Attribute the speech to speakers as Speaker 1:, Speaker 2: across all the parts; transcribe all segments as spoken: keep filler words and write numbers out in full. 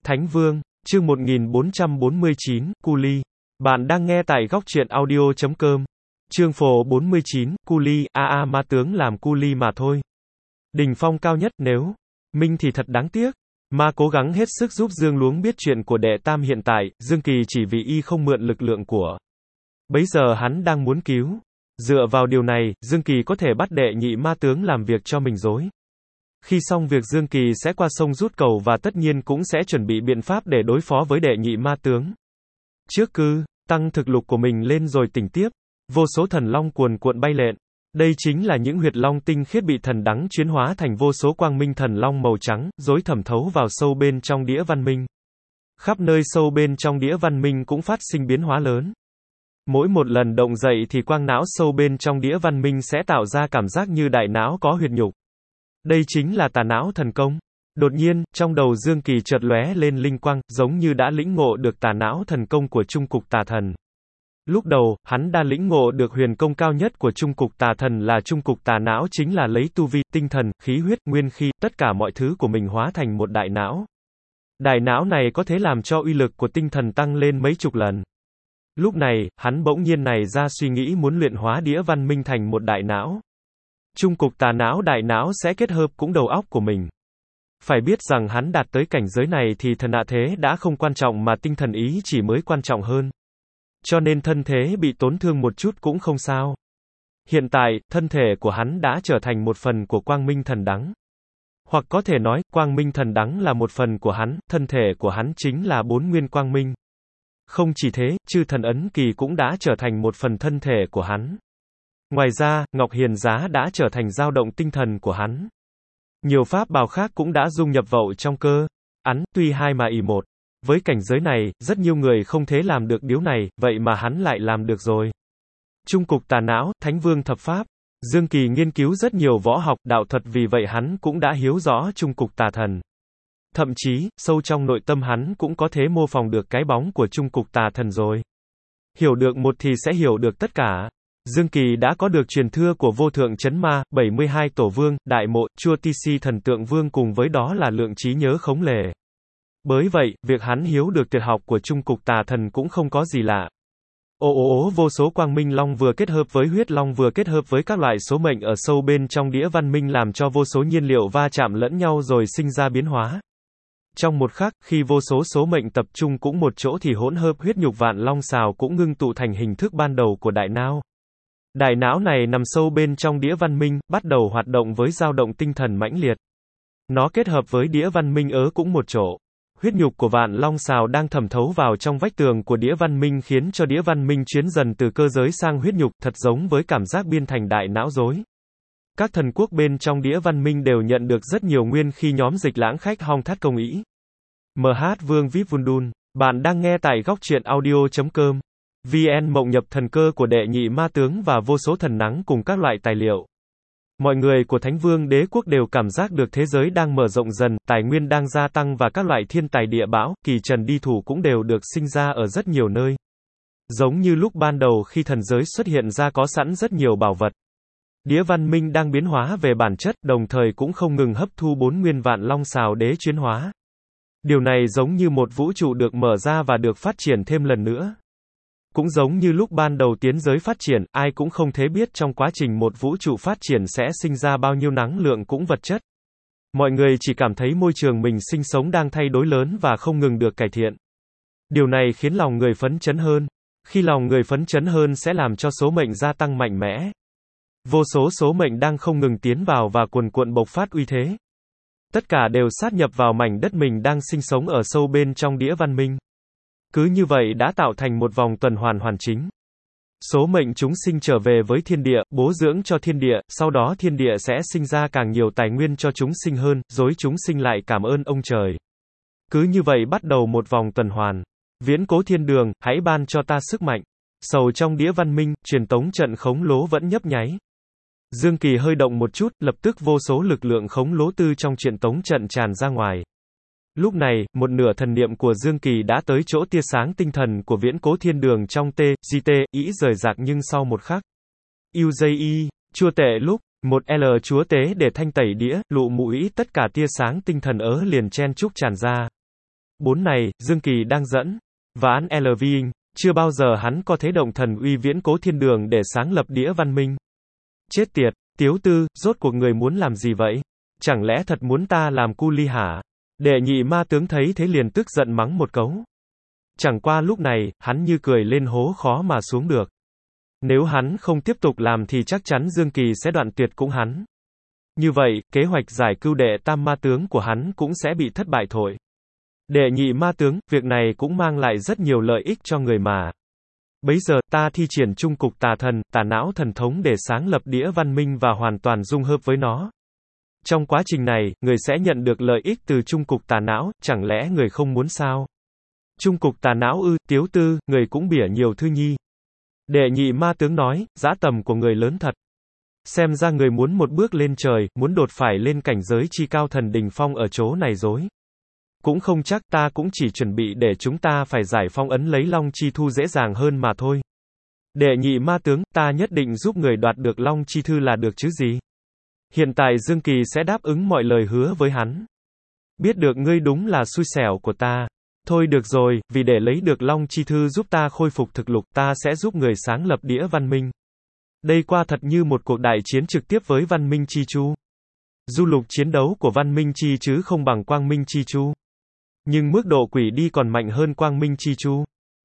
Speaker 1: Thánh Vương, chương một nghìn bốn trăm bốn mươi chín, Cu Ly. Bạn đang nghe tại góc truyện audio chấm com. Chương phổ bốn mươi chín, Cu Ly, a a ma tướng làm cu ly mà thôi. Đỉnh phong cao nhất, nếu Minh thì thật đáng tiếc. Ma cố gắng hết sức giúp Dương Luống biết chuyện của đệ tam hiện tại, Dương Kỳ chỉ vì y không mượn lực lượng của. Bấy giờ hắn đang muốn cứu. Dựa vào điều này, Dương Kỳ có thể bắt đệ nhị ma tướng làm việc cho mình dối. Khi xong việc Dương Kỳ sẽ qua sông rút cầu và tất nhiên cũng sẽ chuẩn bị biện pháp để đối phó với đệ nhị ma tướng. Trước cứ, tăng thực lực của mình lên rồi tỉnh tiếp. Vô số thần long cuồn cuộn bay lện. Đây chính là những huyệt long tinh khiết bị thần đắng chuyển hóa thành vô số quang minh thần long màu trắng, rối thẩm thấu vào sâu bên trong đĩa văn minh. Khắp nơi sâu bên trong đĩa văn minh cũng phát sinh biến hóa lớn. Mỗi một lần động dậy thì quang não sâu bên trong đĩa văn minh sẽ tạo ra cảm giác như đại não có huyệt nhục. Đây chính là tà não thần công. Đột nhiên, trong đầu Dương Kỳ chợt lóe lên linh quang, giống như đã lĩnh ngộ được tà não thần công của Trung Cục Tà Thần. Lúc đầu, hắn đã lĩnh ngộ được huyền công cao nhất của Trung Cục Tà Thần là Trung Cục Tà Não, chính là lấy tu vi, tinh thần, khí huyết, nguyên khí, tất cả mọi thứ của mình hóa thành một đại não. Đại não này có thể làm cho uy lực của tinh thần tăng lên mấy chục lần. Lúc này, hắn bỗng nhiên này ra suy nghĩ muốn luyện hóa đĩa văn minh thành một đại não. Trung Cục Tà Não đại não sẽ kết hợp cũng đầu óc của mình. Phải biết rằng hắn đạt tới cảnh giới này thì thần ạ thế đã không quan trọng mà tinh thần ý chỉ mới quan trọng hơn. Cho nên thân thế bị tổn thương một chút cũng không sao. Hiện tại, thân thể của hắn đã trở thành một phần của quang minh thần đắng. Hoặc có thể nói, quang minh thần đắng là một phần của hắn, thân thể của hắn chính là bốn nguyên quang minh. Không chỉ thế, chư thần ấn kỳ cũng đã trở thành một phần thân thể của hắn. Ngoài ra, Ngọc Hiền Giá đã trở thành dao động tinh thần của hắn. Nhiều pháp bảo khác cũng đã dung nhập vào trong cơ. Ắn, tuy hai mà ỷ một. Với cảnh giới này, rất nhiều người không thể làm được điều này, vậy mà hắn lại làm được rồi. Trung Cục Tà Não, Thánh Vương thập pháp. Dương Kỳ nghiên cứu rất nhiều võ học, đạo thuật, vì vậy hắn cũng đã hiểu rõ Trung Cục Tà Thần. Thậm chí, sâu trong nội tâm hắn cũng có thể mô phỏng được cái bóng của Trung Cục Tà Thần rồi. Hiểu được một thì sẽ hiểu được tất cả. Dương Kỳ đã có được truyền thừa của vô thượng chấn ma, bảy mươi hai tổ vương, đại mộ, chua ti si thần tượng vương cùng với đó là lượng trí nhớ khống lề. Bởi vậy, việc hắn hiểu được tuyệt học của Trung Cục Tà Thần cũng không có gì lạ. Ô ô ô vô số quang minh long vừa kết hợp với huyết long vừa kết hợp với các loại số mệnh ở sâu bên trong đĩa văn minh làm cho vô số nhiên liệu va chạm lẫn nhau rồi sinh ra biến hóa. Trong một khắc, khi vô số số mệnh tập trung cũng một chỗ thì hỗn hợp huyết nhục vạn long xào cũng ngưng tụ thành hình thức ban đầu của đại não. Đại não này nằm sâu bên trong đĩa văn minh, bắt đầu hoạt động với dao động tinh thần mãnh liệt. Nó kết hợp với đĩa văn minh ớ cũng một chỗ. Huyết nhục của vạn long xào đang thẩm thấu vào trong vách tường của đĩa văn minh khiến cho đĩa văn minh chuyển dần từ cơ giới sang huyết nhục, thật giống với cảm giác biên thành đại não rối. Các thần quốc bên trong đĩa văn minh đều nhận được rất nhiều nguyên khi nhóm dịch lãng khách hong thắt công ý. em hát Vương vê i pê Vundun, bạn đang nghe tại góc truyện audio chấm com. vê en mộng nhập thần cơ của đệ nhị ma tướng và vô số thần nắng cùng các loại tài liệu. Mọi người của Thánh Vương đế quốc đều cảm giác được thế giới đang mở rộng dần, tài nguyên đang gia tăng và các loại thiên tài địa bão, kỳ trần đi thủ cũng đều được sinh ra ở rất nhiều nơi. Giống như lúc ban đầu khi thần giới xuất hiện ra có sẵn rất nhiều bảo vật. Đĩa văn minh đang biến hóa về bản chất, đồng thời cũng không ngừng hấp thu bốn nguyên vạn long xào đế chuyển hóa. Điều này giống như một vũ trụ được mở ra và được phát triển thêm lần nữa. Cũng giống như lúc ban đầu tiến giới phát triển, ai cũng không thể biết trong quá trình một vũ trụ phát triển sẽ sinh ra bao nhiêu năng lượng cũng vật chất. Mọi người chỉ cảm thấy môi trường mình sinh sống đang thay đổi lớn và không ngừng được cải thiện. Điều này khiến lòng người phấn chấn hơn. Khi lòng người phấn chấn hơn sẽ làm cho số mệnh gia tăng mạnh mẽ. Vô số số mệnh đang không ngừng tiến vào và cuồn cuộn bộc phát uy thế. Tất cả đều sát nhập vào mảnh đất mình đang sinh sống ở sâu bên trong đĩa văn minh. Cứ như vậy đã tạo thành một vòng tuần hoàn hoàn chính. Số mệnh chúng sinh trở về với thiên địa, bố dưỡng cho thiên địa, sau đó thiên địa sẽ sinh ra càng nhiều tài nguyên cho chúng sinh hơn, rồi chúng sinh lại cảm ơn ông trời. Cứ như vậy bắt đầu một vòng tuần hoàn. Viễn cố thiên đường, hãy ban cho ta sức mạnh. Sầu trong đĩa văn minh, truyền tống trận khống lố vẫn nhấp nháy. Dương Kỳ hơi động một chút, lập tức vô số lực lượng khống lố tư trong truyền tống trận tràn ra ngoài. Lúc này, một nửa thần niệm của Dương Kỳ đã tới chỗ tia sáng tinh thần của viễn cố thiên đường trong T, giê tê, ý rời rạc nhưng sau một khắc. u gi i, chua tệ lúc, một L chúa tế để thanh tẩy đĩa, lụ mũi tất cả tia sáng tinh thần ớ liền chen chúc tràn ra. Bốn này, Dương Kỳ đang dẫn. Ván lờ vê-ing, chưa bao giờ hắn có thế động thần uy viễn cố thiên đường để sáng lập đĩa văn minh. Chết tiệt, Tiếu Tư, rốt cuộc người muốn làm gì vậy? Chẳng lẽ thật muốn ta làm cu ly hả? Đệ nhị ma tướng thấy thế liền tức giận mắng một cấu. Chẳng qua lúc này, hắn như cười lên hố khó mà xuống được. Nếu hắn không tiếp tục làm thì chắc chắn Dương Kỳ sẽ đoạn tuyệt cũng hắn. Như vậy, kế hoạch giải cưu đệ tam ma tướng của hắn cũng sẽ bị thất bại thôi. Đệ nhị ma tướng, việc này cũng mang lại rất nhiều lợi ích cho người mà. Bấy giờ, ta thi triển trung cục tà thần, tà não thần thống để sáng lập đĩa văn minh và hoàn toàn dung hợp với nó. Trong quá trình này, người sẽ nhận được lợi ích từ trung cục tà não, chẳng lẽ người không muốn sao? Trung cục tà não ư, Tiếu Tư, người cũng bỉa nhiều thư nhi. Đệ nhị ma tướng nói, dã tầm của người lớn thật. Xem ra người muốn một bước lên trời, muốn đột phải lên cảnh giới chi cao thần đỉnh phong ở chỗ này rồi. Cũng không chắc, ta cũng chỉ chuẩn bị để chúng ta phải giải phong ấn lấy Long Chi Thu dễ dàng hơn mà thôi. Đệ nhị ma tướng, ta nhất định giúp người đoạt được Long Chi Thư là được chứ gì. Hiện tại Dương Kỳ sẽ đáp ứng mọi lời hứa với hắn. Biết được ngươi đúng là xui xẻo của ta. Thôi được rồi, vì để lấy được Long Chi Thư giúp ta khôi phục thực lực, ta sẽ giúp người sáng lập đĩa văn minh. Đây qua thật như một cuộc đại chiến trực tiếp với văn minh Chi Chu. Du lục chiến đấu của văn minh Chi chứ không bằng quang minh Chi Chu. Nhưng mức độ quỷ đi còn mạnh hơn quang minh Chi Chu.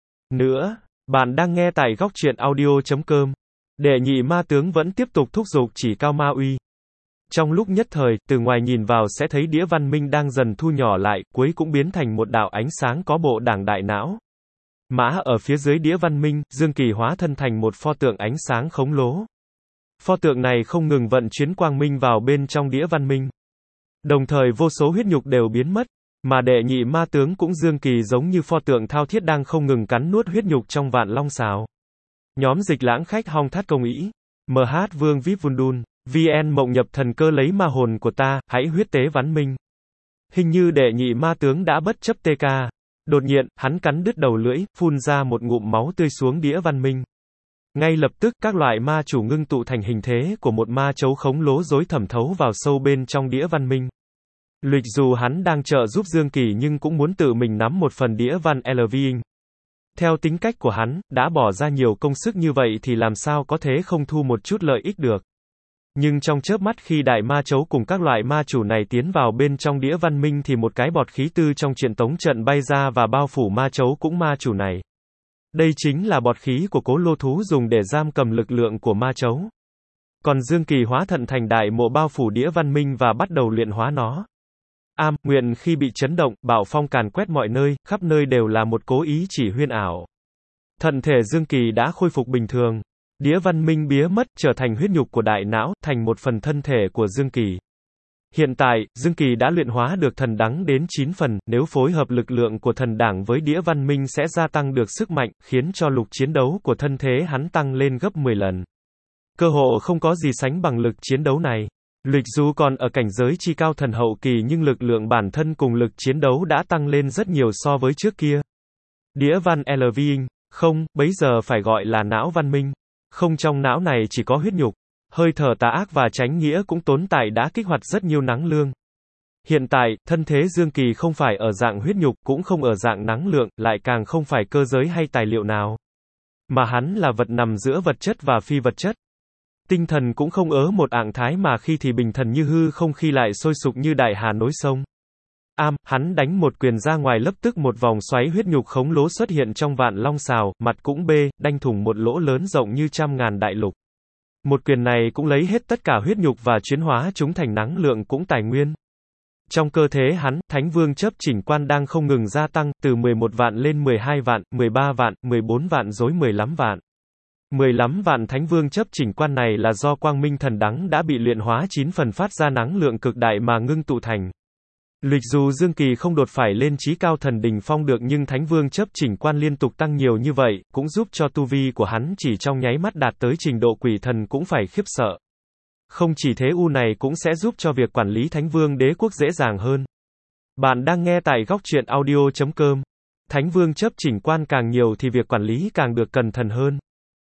Speaker 1: Nữa, bạn đang nghe tại góc truyện audio chấm com. Đệ nhị ma tướng vẫn tiếp tục thúc giục chỉ cao ma uy. Trong lúc nhất thời, từ ngoài nhìn vào sẽ thấy đĩa văn minh đang dần thu nhỏ lại, cuối cũng biến thành một đạo ánh sáng có bộ đảng đại não. Mã ở phía dưới đĩa văn minh, Dương Kỳ hóa thân thành một pho tượng ánh sáng khổng lồ. Pho tượng này không ngừng vận chuyển quang minh vào bên trong đĩa văn minh. Đồng thời vô số huyết nhục đều biến mất, mà đệ nhị ma tướng cũng Dương Kỳ giống như pho tượng thao thiết đang không ngừng cắn nuốt huyết nhục trong vạn long xào. Nhóm dịch lãng khách hong thát công ý. em hát Vương vê i pê Vundun. vê en mộng nhập thần cơ lấy ma hồn của ta, hãy huyết tế văn minh. Hình như đệ nhị ma tướng đã bất chấp tê ca. Đột nhiên, hắn cắn đứt đầu lưỡi, phun ra một ngụm máu tươi xuống đĩa văn minh. Ngay lập tức, các loại ma chủ ngưng tụ thành hình thế của một ma chấu khổng lồ rối thẩm thấu vào sâu bên trong đĩa văn minh. Lịch dù hắn đang trợ giúp Dương Kỳ nhưng cũng muốn tự mình nắm một phần đĩa văn lờ vê-ing. Theo tính cách của hắn, đã bỏ ra nhiều công sức như vậy thì làm sao có thể không thu một chút lợi ích được. Nhưng trong chớp mắt khi đại ma chấu cùng các loại ma chủ này tiến vào bên trong đĩa văn minh thì một cái bọt khí tư trong truyền tống trận bay ra và bao phủ ma chấu cũng ma chủ này. Đây chính là bọt khí của Cố Lô Thú dùng để giam cầm lực lượng của ma chấu. Còn Dương Kỳ hóa thận thành đại mộ bao phủ đĩa văn minh và bắt đầu luyện hóa nó. Am, nguyện khi bị chấn động, bạo phong càn quét mọi nơi, khắp nơi đều là một cố ý chỉ huyên ảo. Thận thể Dương Kỳ đã khôi phục bình thường. Đĩa văn minh bía mất, trở thành huyết nhục của đại não, thành một phần thân thể của Dương Kỳ. Hiện tại, Dương Kỳ đã luyện hóa được thần đắng đến chín phần, nếu phối hợp lực lượng của thần đảng với đĩa văn minh sẽ gia tăng được sức mạnh, khiến cho lực chiến đấu của thân thế hắn tăng lên gấp mười lần. Cơ hội không có gì sánh bằng lực chiến đấu này. Lịch dù còn ở cảnh giới chi cao thần hậu kỳ nhưng lực lượng bản thân cùng lực chiến đấu đã tăng lên rất nhiều so với trước kia. Đĩa văn lờ vê-ing, không, bấy giờ phải gọi là não văn minh. Không, trong não này chỉ có huyết nhục. Hơi thở tà ác và chánh nghĩa cũng tồn tại đã kích hoạt rất nhiều năng lượng. Hiện tại, thân thế Dương Kỳ không phải ở dạng huyết nhục, cũng không ở dạng năng lượng, lại càng không phải cơ giới hay tài liệu nào. Mà hắn là vật nằm giữa vật chất và phi vật chất. Tinh thần cũng không ớ một ạng thái mà khi thì bình thần như hư không khi lại sôi sục như đại hà nối sông. Am, hắn đánh một quyền ra ngoài lập tức một vòng xoáy huyết nhục khổng lồ xuất hiện trong vạn long xào, mặt cũng bê, đanh thủng một lỗ lớn rộng như trăm ngàn đại lục. Một quyền này cũng lấy hết tất cả huyết nhục và chuyển hóa chúng thành năng lượng cũng tài nguyên. Trong cơ thể hắn, Thánh Vương chấp chỉnh quan đang không ngừng gia tăng, từ mười một vạn lên mười hai vạn, mười ba vạn, mười bốn vạn rồi mười lăm vạn. mười lăm vạn Thánh Vương chấp chỉnh quan này là do quang minh thần đắng đã bị luyện hóa chín phần phát ra năng lượng cực đại mà ngưng tụ thành. Lịch dù Dương Kỳ không đột phải lên chí cao thần đỉnh phong được nhưng Thánh Vương chấp chỉnh quan liên tục tăng nhiều như vậy, cũng giúp cho tu vi của hắn chỉ trong nháy mắt đạt tới trình độ quỷ thần cũng phải khiếp sợ. Không chỉ thế u này cũng sẽ giúp cho việc quản lý Thánh Vương đế quốc dễ dàng hơn. Bạn đang nghe tại góc truyện audio chấm com. Thánh Vương chấp chỉnh quan càng nhiều thì việc quản lý càng được cẩn thận hơn.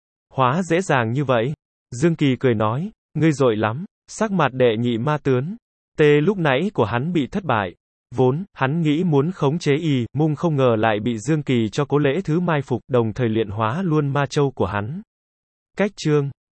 Speaker 1: Hóa dễ dàng như vậy. Dương Kỳ cười nói, ngươi dội lắm. Sắc mặt đệ nhị ma tướng. Tê lúc nãy của hắn bị thất bại. Vốn, hắn nghĩ muốn khống chế Y, Mung không ngờ lại bị Dương Kỳ cho Cố Lễ Thứ mai phục, đồng thời luyện hóa luôn ma châu của hắn. Cách chương